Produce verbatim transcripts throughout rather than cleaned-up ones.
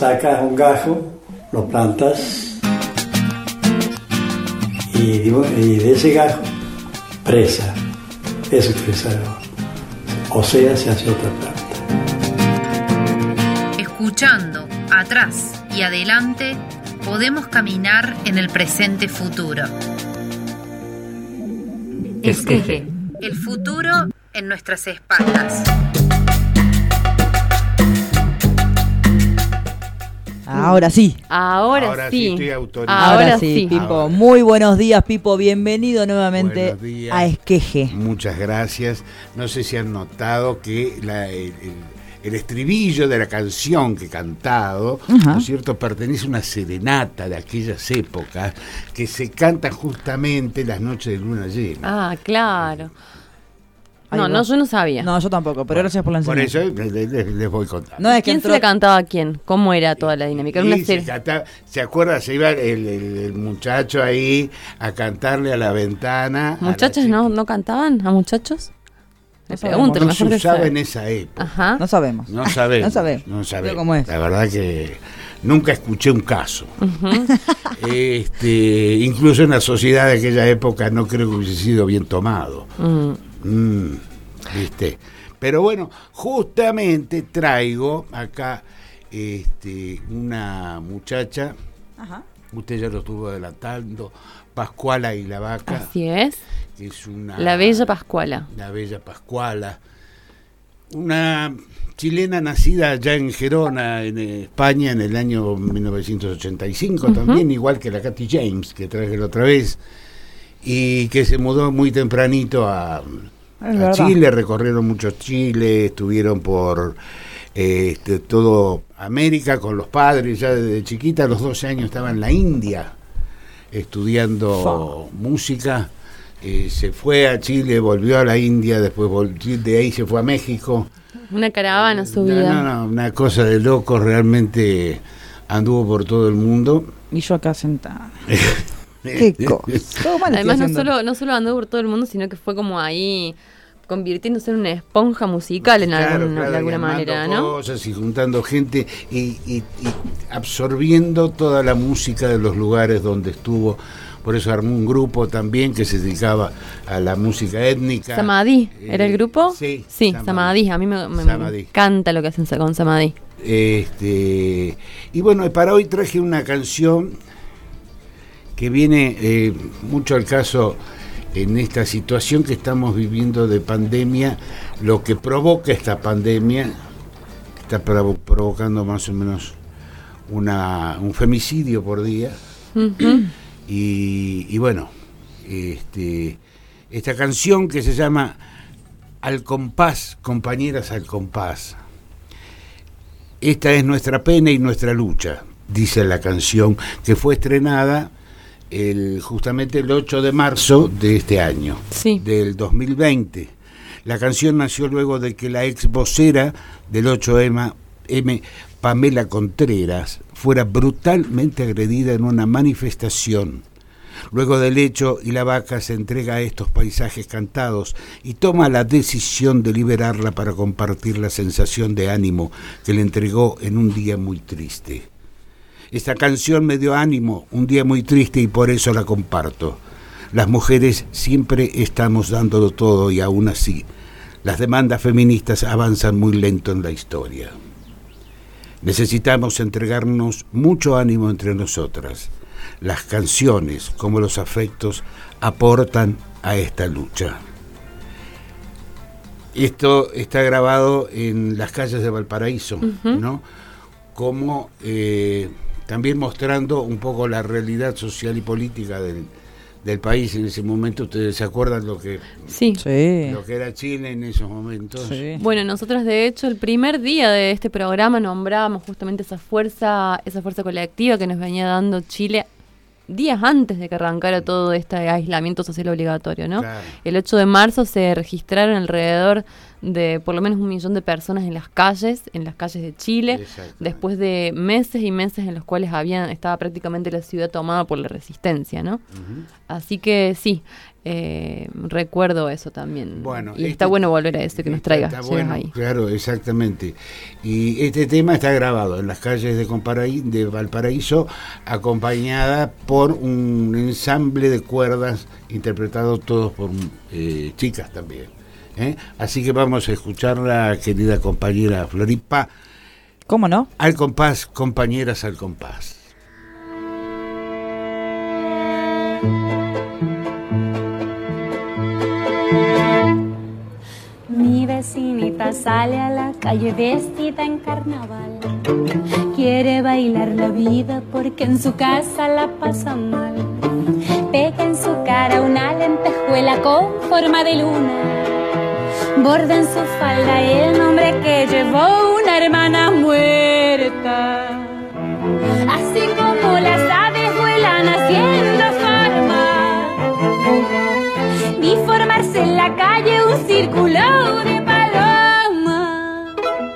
Sacas un gajo, lo plantas y, y de ese gajo, presa. Eso es presa. O sea, se hace otra planta. Escuchando atrás y adelante, podemos caminar en el presente futuro. Esqueje, el futuro en nuestras espaldas. Ahora sí. Ahora, Ahora sí. sí estoy autorizado. Ahora, Ahora sí, sí. Pipo. Ahora. Muy buenos días, Pipo. Bienvenido nuevamente Buenos días. a Esqueje. Muchas gracias. No sé si han notado que la, el, el, el estribillo de la canción que he cantado, Ajá. ¿no es cierto?, pertenece a una serenata de aquellas épocas que se canta justamente las noches de luna llena. Ah, claro. Ahí No, va. no, yo no sabía. No, yo tampoco, pero gracias por la Por enseñanza. eso les, les- les voy contando. No es que ¿Quién entró... se la cantaba a quién? ¿Cómo era toda la dinámica? Era Y una se, serie. canta- ¿se acuerda? Se iba el, el- el muchacho ahí a cantarle a la ventana. a la ¿Muchachos chica. no, no cantaban a muchachos? Le No sabemos, pregunto, No mejor se que usaba sabe. en esa época. Ajá. No sabemos. No sabemos. No sabemos. No sabemos. Pero ¿cómo es? La verdad que nunca escuché un caso. Ujú. este, incluso en la sociedad de aquella época no creo que hubiese sido bien tomado. Mm. Mm, ¿viste? Pero bueno, justamente traigo acá este, una muchacha, Ajá. usted ya lo estuvo adelantando, Pascuala y la Vaca, Así es. que es una... La bella Pascuala. La bella Pascuala, una chilena nacida ya en Gerona, en España, en el año mil novecientos ochenta y cinco, Ujú. también igual que la Katy James, que traje la otra vez, y que se mudó muy tempranito a, Es a verdad. Chile, recorrieron mucho Chile, estuvieron por eh, este, todo América con los padres, ya desde chiquita, a los doce años estaba en la India estudiando música. Eh, se fue a Chile, volvió a la India, después volvió, de ahí se fue a México. Una caravana su No, vida. no, no, una cosa de loco, realmente anduvo por todo el mundo. Y yo acá sentada. Qué cosa. Todo mal estoy Además, no haciendo. solo, no solo andó por todo el mundo, sino que fue como ahí convirtiéndose en una esponja musical en Claro, algún- claro, de alguna y armando manera, ¿no? cosas y juntando gente y, y- y absorbiendo toda la música de los lugares donde estuvo. Por eso armó un grupo también que se dedicaba a la música étnica. Samadhi, ¿era el Eh, grupo? Sí, Sí, Samadhi. A mí me, me- me Samadhi. encanta lo que hacen con Samadhi. Este, y bueno, para hoy traje una canción que viene eh, mucho al caso en esta situación que estamos viviendo de pandemia, lo que provoca esta pandemia, que está provo- provocando más o menos una, un femicidio por día. Ujú. Y, y bueno, este, esta canción que se llama Al compás, compañeras al compás. Esta es nuestra pena y nuestra lucha, dice la canción, que fue estrenada el, justamente el ocho de marzo de este año, Sí. del dos mil veinte. La canción nació luego de que la ex vocera del ocho eme, Pamela Contreras, fuera brutalmente agredida en una manifestación. Luego del hecho, y la Vaca se entrega a estos paisajes cantados y toma la decisión de liberarla para compartir la sensación de ánimo que le entregó en un día muy triste. Esta canción me dio ánimo, un día muy triste, y por eso la comparto. Las mujeres siempre estamos dándolo todo y aún así, las demandas feministas avanzan muy lento en la historia. Necesitamos entregarnos mucho ánimo entre nosotras. Las canciones, como los afectos, aportan a esta lucha. Esto está grabado en las calles de Valparaíso, Ujú. ¿no? Como eh, también mostrando un poco la realidad social y política del, del país en ese momento. ¿Ustedes se acuerdan lo que, Sí. Sí. lo que era Chile en esos momentos? Sí. Bueno, nosotros de hecho el primer día de este programa nombrábamos justamente esa fuerza, esa fuerza colectiva que nos venía dando Chile días antes de que arrancara todo este aislamiento social obligatorio, ¿no? Claro. El ocho de marzo se registraron alrededor de por lo menos un millón de personas en las calles, en las calles de Chile, después de meses y meses en los cuales había, estaba prácticamente la ciudad tomada por la resistencia, ¿no? Uh-huh. Así que sí, eh, recuerdo eso también. Bueno, y este, está bueno volver a eso, que nos traigas está bueno, ahí. Claro, exactamente. Y este tema está grabado en las calles de, Comparaí, de Valparaíso, acompañada por un ensamble de cuerdas interpretado todos por eh, chicas también. ¿Eh? Así que vamos a escucharla, querida compañera Floripa. ¿Cómo no? Al compás, compañeras al compás. Mi vecinita sale a la calle vestida en carnaval. Quiere bailar la vida porque en su casa la pasa mal. Pega en su cara una lentejuela con forma de luna. Borda en su falda el nombre que llevó una hermana muerta. Así como las aves vuelan haciendo forma, vi formarse en la calle un círculo de paloma.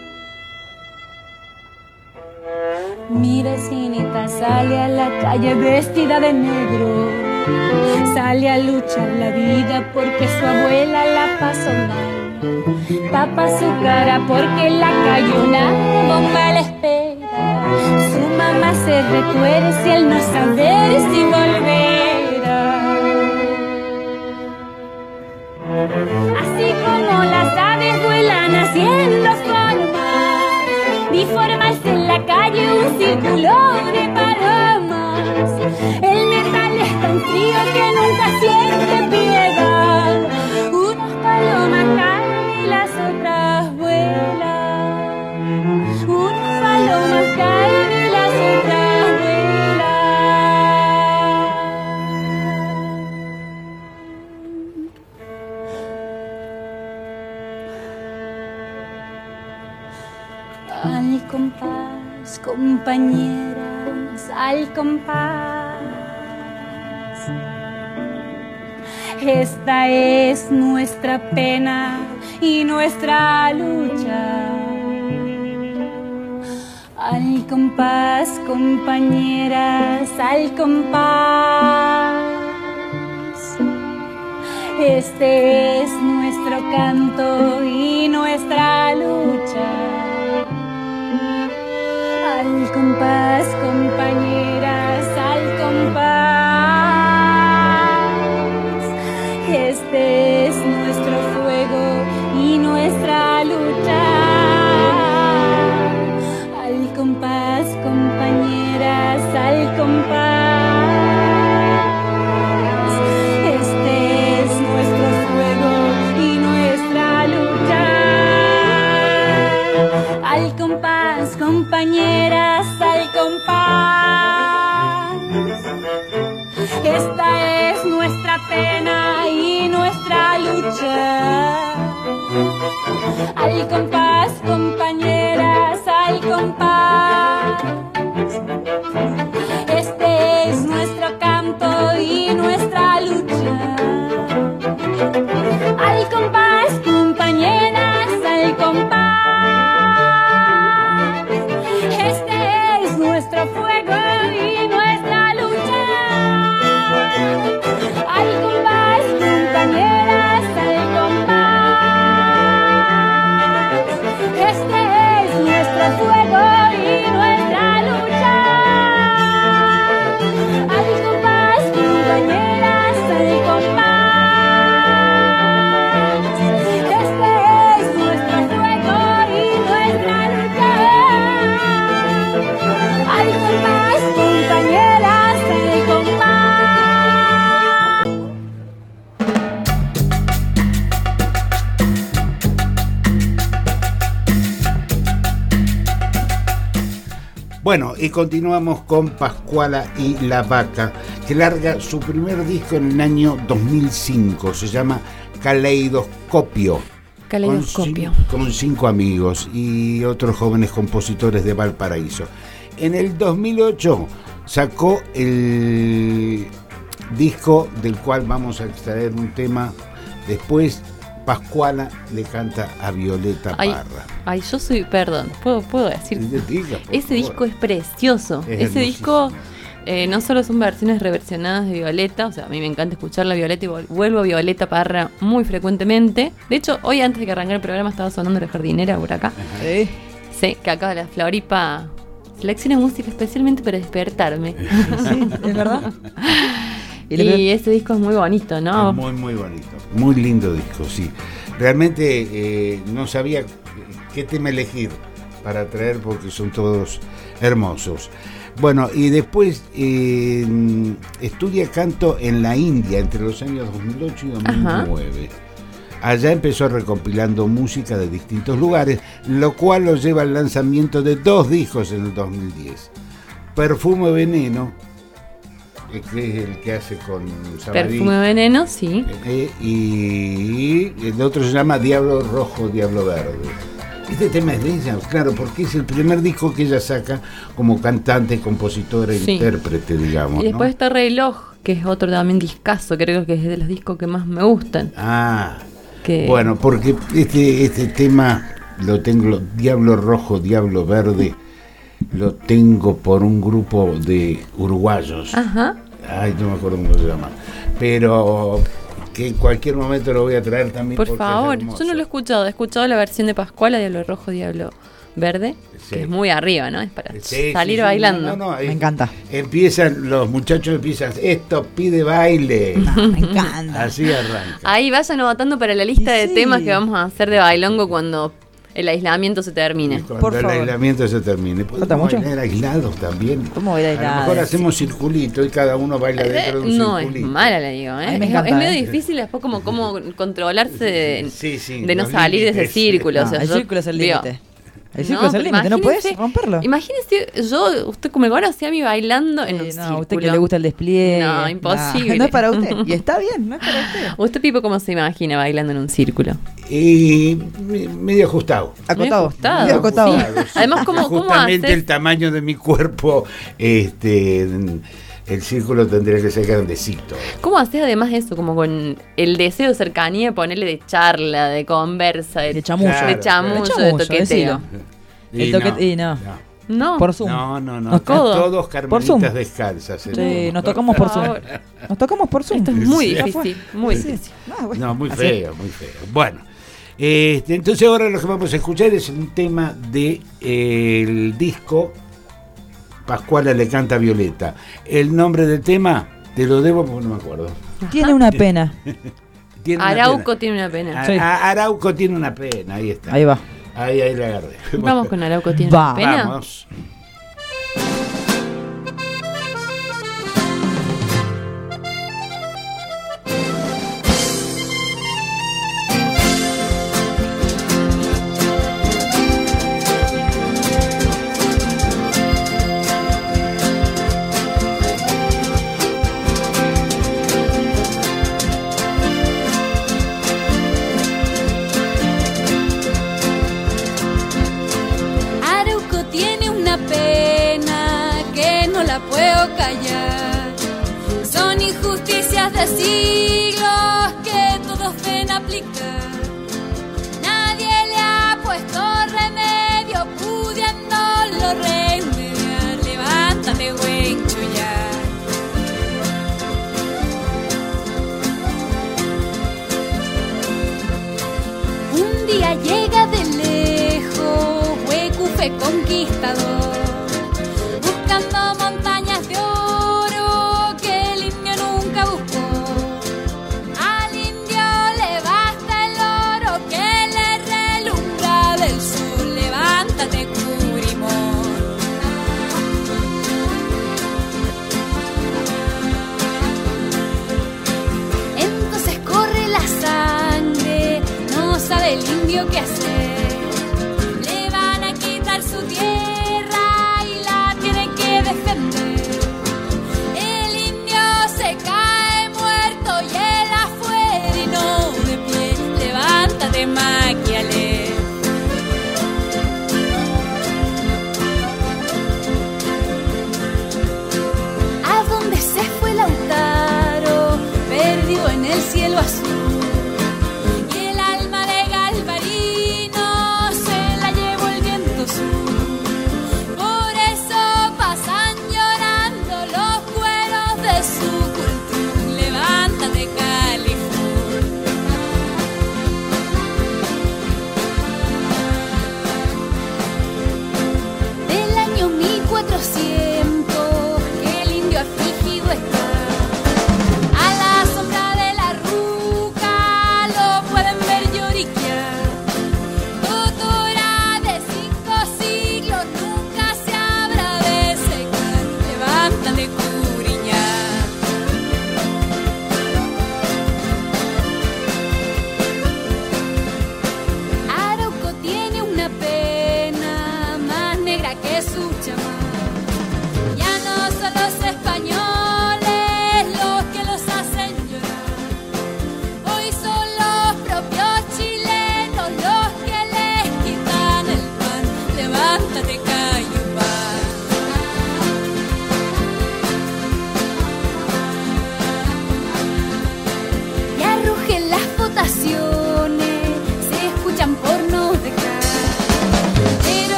Mi vecinita sale a la calle vestida de negro. Sale a luchar la vida porque su abuela la pasó mal. Tapa su cara porque en la calle una bomba la espera. Su mamá se retuerce al no saber si volverá. Así como las aves vuelan haciendo formas, vi formarse en la calle un círculo de palomas. El metal es tan frío que nunca siente piedad. Unas palomas caen y las otras vuelan. Unas palomas caen y las otras vuelan. Al compás, compañeras, al compás. Esta es nuestra pena y nuestra lucha. Al compás, compañeras, al compás. Este es nuestro canto y nuestra lucha. Al compás, compañeras, al compás. Este es nuestro fuego y nuestra lucha. Al compás, compañeras, al compás. Este es nuestro fuego y nuestra lucha. Al compás, compañeras, al compás. Esta es nuestra pena y nuestra lucha. Al compás, compañeras, al compás. Este es nuestro canto y nuestra lucha. Al compás, compañeras, al compás. Este es nuestro fuego y nuestra lucha. Al compás, compañeras, al compás. Este es nuestro fuego y nuestra lucha. Al compás, compañeras, al compás. Este es nuestro fuego y nuestra lucha. Al compás, compañeras, al compás. Bueno, y continuamos con Pascuala y La Vaca, que larga su primer disco en el año dos mil cinco. Se llama Caleidoscopio. Caleidoscopio. Con, cin- con cinco amigos y otros jóvenes compositores de Valparaíso. En el dos mil ocho sacó el disco del cual vamos a extraer un tema después, Pascuala le canta a Violeta Ay, Parra. ay, yo soy, perdón, puedo, puedo decir. Diga, por Ese favor. disco es precioso. Es Ese disco hermosísimo. eh, no solo son versiones reversionadas de Violeta, o sea, a mí me encanta escuchar la Violeta y vol- vuelvo a Violeta Parra muy frecuentemente. De hecho, hoy antes de que arrancara el programa estaba sonando La Jardinera por acá. Sí. Sí, que acá la Floripa selecciona música especialmente para despertarme. Sí, es verdad. Y, Y le- ese disco es muy bonito, ¿no? Ah, muy, muy bonito. Muy lindo disco, sí. Realmente eh, no sabía qué tema elegir para traer porque son todos hermosos. Bueno, y después eh, estudia canto en la India entre los años dos mil ocho y dos mil nueve. Ajá. Allá empezó recopilando música de distintos lugares, lo cual lo lleva al lanzamiento de dos discos en el dos mil diez. Perfume Veneno, que es el que hace con Sabarí. Perfume Veneno, sí. Eh, y el otro se llama Diablo Rojo, Diablo Verde. Este tema es de ella, claro, porque es el primer disco que ella saca como cantante, compositora, Sí. intérprete, digamos. Y después ¿no? está Reloj, que es otro también discazo, creo que es de los discos que más me gustan. Ah, Que... bueno, porque este, este tema lo tengo, Diablo Rojo, Diablo Verde, lo tengo por un grupo de uruguayos. Ajá. Ay, no me acuerdo cómo se llama. Pero que en cualquier momento lo voy a traer también. Por porque favor, es hermoso. yo no lo he escuchado, he escuchado la versión de Pascuala, Diablo Rojo, Diablo Verde, Sí. que es muy arriba, ¿no? Es para Sí, salir sí, sí, bailando. no, no, no, Me eh, encanta. Empiezan, los muchachos empiezan, esto pide baile. No, me encanta. Así arranca. Ahí vayan anotando para la lista Y de sí. temas que vamos a hacer de bailongo cuando el aislamiento se termine. Cuando por el favor. aislamiento se termine. ¿Falta Podemos mucho? bailar aislados también. ¿Cómo bailar A lo aislados? mejor hacemos circulito y cada uno baila dentro de un No, es circulito. mala, le digo. A ¿eh? mí me Es, encanta, es medio ¿eh? difícil después como, como controlarse de, Sí, sí, de no los salir de ese límites. círculo. No, o sea, el yo- círculo es el digo, límite. El círculo es el pero límite, no puedes imagínese- romperlo. Imagínese, yo, usted como conoce a mí bailando en un Eh, círculo. no, a usted que le gusta el despliegue. No, imposible. No es para usted. Y está bien, no es para usted. ¿Usted, Pipo, cómo se imagina bailando en un círculo? Y me- medio ajustado. Acotado. ajustado. Medio acotado. Sí. Además, ¿cómo- cómo Justamente haces? el tamaño de mi cuerpo, este, el círculo tendría que ser grandecito. ¿Cómo haces además de eso? Como con el deseo de cercanía, ponerle de charla, de conversa, de, De chamullo. Claro, de chamullo, claro. de Chamullo, toqueteo. decilo. El toque- y no. No. Por Zoom. No, no, no. Nos- codo. Todos Por Zoom. carmelitas descalzas. Sí, ¿eh? nos tocamos por Zoom. favor. Nos tocamos por Zoom. Esto es muy Ya difícil, fue. muy Sí. difícil. No, bueno, No, muy así. feo, muy feo. Bueno, este, entonces ahora lo que vamos a escuchar es un tema del de, el disco Pascuala le canta a Violeta. El nombre del tema te lo debo porque no me acuerdo. Tiene una pena. Tiene una Arauco pena. tiene una pena. A- Sí. a- Arauco tiene una pena, ahí está. Ahí va. Ahí, ahí la agarré. Vamos con Arauco tiene Va. una pena. Vamos. Arauco tiene una pena que no la puedo callar. Son injusticias de siglos que todos ven aplicar. Nadie le ha puesto remedio, pudiéndolo remediar. Levántate, güencho, ya. Un día llega de lejos, Huecufe conquistador, buscando montañas de oro que el indio nunca buscó. Al indio le basta el oro que le relumbra del sur. Levántate, Cubrimón.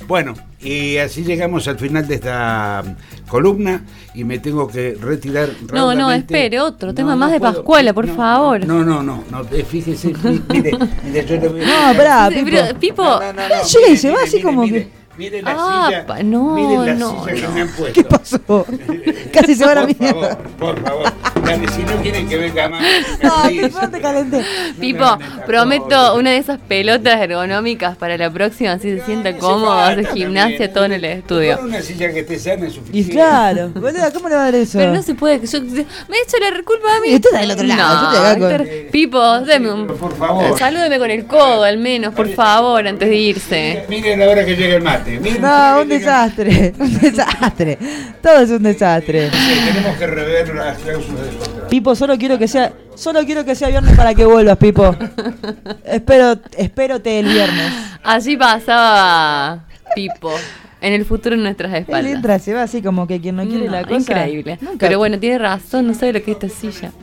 Bueno, y así llegamos al final de esta columna y me tengo que retirar. No, no, espere, otro no, tema no más de puedo, Pascuala, por no, favor. No, no, no, no, fíjese, mire, mire, yo le voy a... No, esperá, Pipo. Pero, Pipo, no, no, no, no, llega y se va mire, así mire, como mire, que... Mire la ah, silla, pa, no, mire la no, silla no. que me han puesto. ¿Qué pasó? Casi se va la mierda. Por favor, por favor. Dale, si no quieren que venga más. No, Pipo, no te calenté. Pipo, prometo una de esas pelotas ergonómicas para la próxima, así se sienta cómodo, hace gimnasia todo en el estudio. Con una silla que esté sana es Y suficiente. claro, boluda, ¿cómo le va a dar eso? Pero no se puede, que yo, me he hecho la culpa a mí. Y usted está del otro lado, No, yo estoy acá con- Héctor, Pipo, deme un... Por favor. Salúdeme con el codo al menos, por favor, antes de irse. Miren la hora que llega el mate. Miren la No, hora un que llega- desastre, un desastre. Todo es un desastre. Sí, tenemos que rever las cláusulas del contrato. Pipo, solo quiero que sea, solo quiero que sea viernes para que vuelvas, Pipo. Espero, espérote el viernes. Así pasaba Pipo en el futuro en nuestras Él espaldas. entra, se va así como que quien no quiere No, la cosa. increíble. Nunca. Pero bueno, tiene razón, no sabe lo que es esta silla.